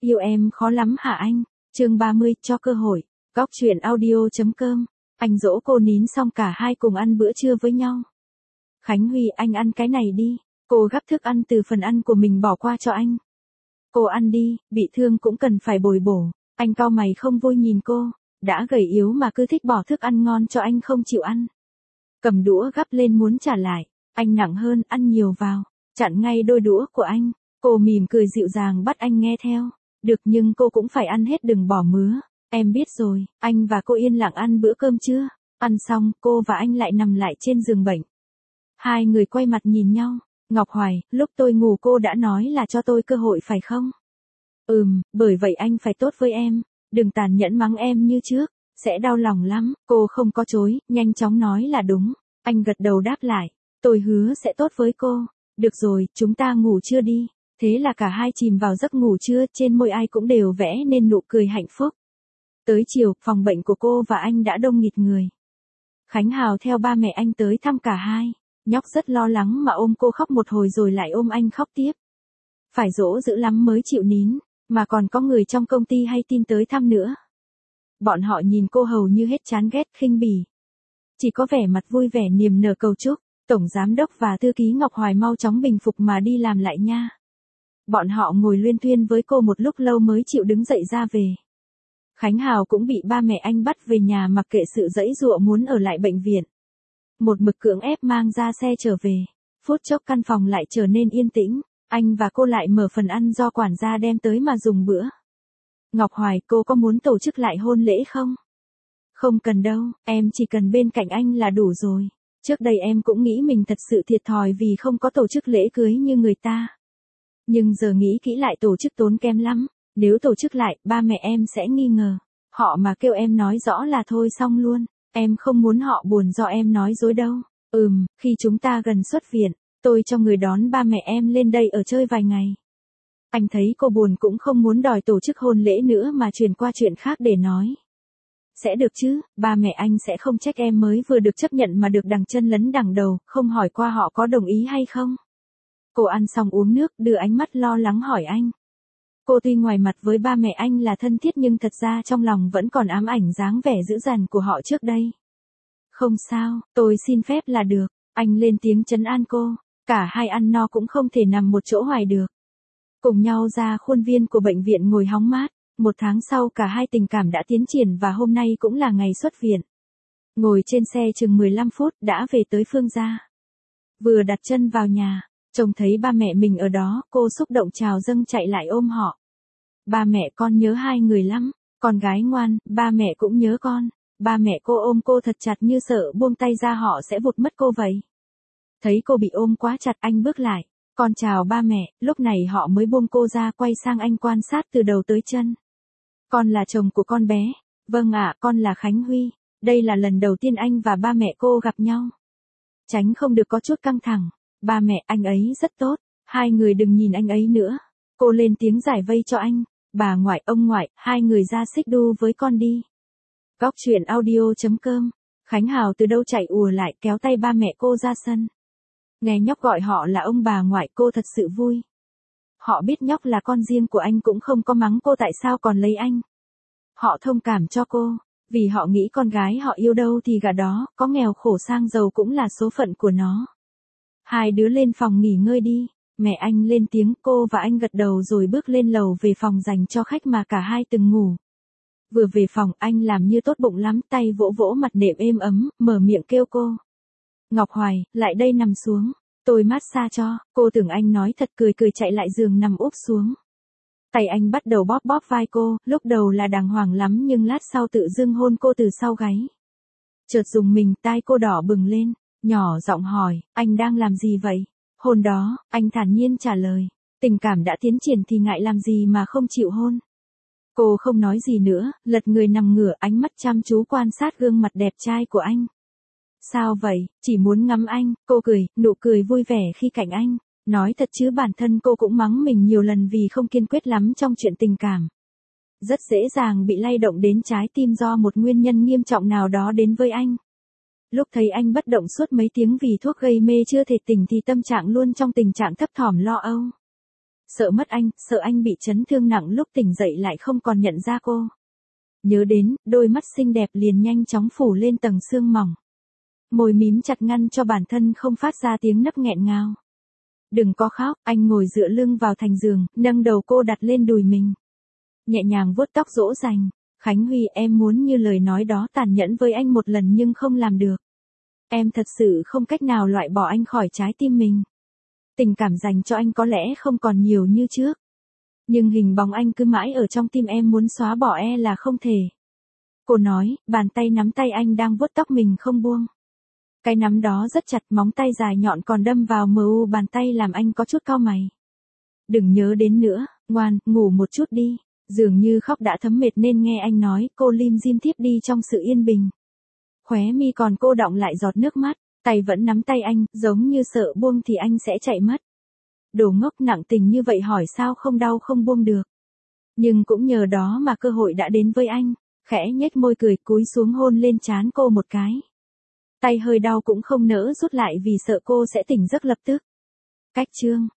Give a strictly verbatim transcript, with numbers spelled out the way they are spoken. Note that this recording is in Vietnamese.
Yêu em khó lắm hả anh? Chương ba mươi, cho cơ hội. Góc truyện audio.com. Anh dỗ cô nín xong cả hai cùng ăn bữa trưa với nhau. Khánh Huy, anh ăn cái này đi. Cô gắp thức ăn từ phần ăn của mình bỏ qua cho anh. Cô ăn đi, bị thương cũng cần phải bồi bổ. Anh cau mày không vui nhìn cô. Đã gầy yếu mà cứ thích bỏ thức ăn ngon cho anh không chịu ăn. Cầm đũa gắp lên muốn trả lại. Anh nặng hơn, ăn nhiều vào. Chặn ngay đôi đũa của anh. Cô mỉm cười dịu dàng bắt anh nghe theo. Được, nhưng cô cũng phải ăn hết, đừng bỏ mứa. Em biết rồi. Anh và cô yên lặng ăn bữa cơm trưa. Ăn xong, cô và anh lại nằm lại trên giường bệnh. Hai người quay mặt nhìn nhau. Ngọc Hoài, lúc tôi ngủ cô đã nói là cho tôi cơ hội phải không? Ừm, bởi vậy anh phải tốt với em. Đừng tàn nhẫn mắng em như trước. Sẽ đau lòng lắm. Cô không có chối, nhanh chóng nói là đúng. Anh gật đầu đáp lại. Tôi hứa sẽ tốt với cô. Được rồi, chúng ta ngủ trưa đi. Thế là cả hai chìm vào giấc ngủ trưa, trên môi ai cũng đều vẽ nên nụ cười hạnh phúc. Tới chiều, phòng bệnh của cô và anh đã đông nghịt người. Khánh Hào theo ba mẹ anh tới thăm cả hai. Nhóc rất lo lắng mà ôm cô khóc một hồi rồi lại ôm anh khóc tiếp. Phải dỗ dữ lắm mới chịu nín, mà còn có người trong công ty hay tin tới thăm nữa. Bọn họ nhìn cô hầu như hết chán ghét khinh bỉ. Chỉ có vẻ mặt vui vẻ niềm nở cầu chúc, Tổng Giám đốc và Thư ký Ngọc Hoài mau chóng bình phục mà đi làm lại nha. Bọn họ ngồi luyên thuyên với cô một lúc lâu mới chịu đứng dậy ra về. Khánh Hào cũng bị ba mẹ anh bắt về nhà mặc kệ sự giãy giụa muốn ở lại bệnh viện. Một mực cưỡng ép mang ra xe trở về. Phút chốc căn phòng lại trở nên yên tĩnh. Anh và cô lại mở phần ăn do quản gia đem tới mà dùng bữa. Ngọc Hoài, cô có muốn tổ chức lại hôn lễ không? Không cần đâu, em chỉ cần bên cạnh anh là đủ rồi. Trước đây em cũng nghĩ mình thật sự thiệt thòi vì không có tổ chức lễ cưới như người ta. Nhưng giờ nghĩ kỹ lại tổ chức tốn kém lắm. Nếu tổ chức lại, ba mẹ em sẽ nghi ngờ. Họ mà kêu em nói rõ là thôi xong luôn. Em không muốn họ buồn do em nói dối đâu. Ừm, khi chúng ta gần xuất viện, tôi cho người đón ba mẹ em lên đây ở chơi vài ngày. Anh thấy cô buồn cũng không muốn đòi tổ chức hôn lễ nữa mà chuyển qua chuyện khác để nói. Sẽ được chứ, ba mẹ anh sẽ không trách em mới vừa được chấp nhận mà được đằng chân lấn đằng đầu, không hỏi qua họ có đồng ý hay không. Cô ăn xong uống nước, đưa ánh mắt lo lắng hỏi anh. Cô tuy ngoài mặt với ba mẹ anh là thân thiết nhưng thật ra trong lòng vẫn còn ám ảnh dáng vẻ dữ dằn của họ trước đây. Không sao, tôi xin phép là được. Anh lên tiếng trấn an cô. Cả hai ăn no cũng không thể nằm một chỗ hoài được. Cùng nhau ra khuôn viên của bệnh viện ngồi hóng mát. Một tháng sau cả hai tình cảm đã tiến triển và hôm nay cũng là ngày xuất viện. Ngồi trên xe chừng mười lăm phút đã về tới Phương gia. Vừa đặt chân vào nhà, trông thấy ba mẹ mình ở đó, cô xúc động trào dâng chạy lại ôm họ. Ba mẹ con nhớ hai người lắm, con gái ngoan, ba mẹ cũng nhớ con. Ba mẹ cô ôm cô thật chặt như sợ buông tay ra họ sẽ vụt mất cô vậy. Thấy cô bị ôm quá chặt anh bước lại. Con chào ba mẹ, lúc này họ mới buông cô ra quay sang anh quan sát từ đầu tới chân. Con là chồng của con bé. Vâng ạ, con là Khánh Huy. Đây là lần đầu tiên anh và ba mẹ cô gặp nhau. Tránh không được có chút căng thẳng. Ba mẹ anh ấy rất tốt. Hai người đừng nhìn anh ấy nữa. Cô lên tiếng giải vây cho anh. Bà ngoại, ông ngoại, hai người ra xích đu với con đi. Góc truyện audio.com. Khánh Hào từ đâu chạy ùa lại kéo tay ba mẹ cô ra sân. Nghe nhóc gọi họ là ông bà ngoại cô thật sự vui. Họ biết nhóc là con riêng của anh cũng không có mắng cô tại sao còn lấy anh. Họ thông cảm cho cô, vì họ nghĩ con gái họ yêu đâu thì gả đó, có nghèo khổ sang giàu cũng là số phận của nó. Hai đứa lên phòng nghỉ ngơi đi. Mẹ anh lên tiếng, cô và anh gật đầu rồi bước lên lầu về phòng dành cho khách mà cả hai từng ngủ. Vừa về phòng anh làm như tốt bụng lắm, tay vỗ vỗ mặt nệm êm ấm, mở miệng kêu cô. Ngọc Hoài, lại đây nằm xuống, tôi massage cho. Cô tưởng anh nói thật cười cười chạy lại giường nằm úp xuống. Tay anh bắt đầu bóp bóp vai cô, lúc đầu là đàng hoàng lắm nhưng lát sau tự dưng hôn cô từ sau gáy. Chợt dùng mình, tai cô đỏ bừng lên, nhỏ giọng hỏi, anh đang làm gì vậy? Hôn đó, anh thản nhiên trả lời, tình cảm đã tiến triển thì ngại làm gì mà không chịu hôn. Cô không nói gì nữa, lật người nằm ngửa, ánh mắt chăm chú quan sát gương mặt đẹp trai của anh. Sao vậy, chỉ muốn ngắm anh, cô cười, nụ cười vui vẻ khi cạnh anh. Nói thật chứ bản thân cô cũng mắng mình nhiều lần vì không kiên quyết lắm trong chuyện tình cảm. Rất dễ dàng bị lay động đến trái tim do một nguyên nhân nghiêm trọng nào đó đến với anh. Lúc thấy anh bất động suốt mấy tiếng vì thuốc gây mê chưa thể tỉnh thì tâm trạng luôn trong tình trạng thấp thỏm lo âu. Sợ mất anh, sợ anh bị chấn thương nặng lúc tỉnh dậy lại không còn nhận ra cô. Nhớ đến, đôi mắt xinh đẹp liền nhanh chóng phủ lên tầng sương mỏng. Môi mím chặt ngăn cho bản thân không phát ra tiếng nấc nghẹn ngào. Đừng có khóc, anh ngồi dựa lưng vào thành giường, nâng đầu cô đặt lên đùi mình. Nhẹ nhàng vuốt tóc dỗ dành. Khánh Huy, em muốn như lời nói đó tàn nhẫn với anh một lần nhưng không làm được. Em thật sự không cách nào loại bỏ anh khỏi trái tim mình. Tình cảm dành cho anh có lẽ không còn nhiều như trước. Nhưng hình bóng anh cứ mãi ở trong tim em, muốn xóa bỏ e là không thể. Cô nói, bàn tay nắm tay anh đang vuốt tóc mình không buông. Cái nắm đó rất chặt, móng tay dài nhọn còn đâm vào mờ u bàn tay làm anh có chút cau mày. Đừng nhớ đến nữa, ngoan, ngủ một chút đi. Dường như khóc đã thấm mệt nên nghe anh nói, cô lim dim thiếp đi trong sự yên bình. Khóe mi còn cô đọng lại giọt nước mắt, tay vẫn nắm tay anh, giống như sợ buông thì anh sẽ chạy mất. Đồ ngốc, nặng tình như vậy hỏi sao không đau không buông được. Nhưng cũng nhờ đó mà cơ hội đã đến với anh, khẽ nhếch môi cười cúi xuống hôn lên trán cô một cái. Tay hơi đau cũng không nỡ rút lại vì sợ cô sẽ tỉnh giấc lập tức. Cách chương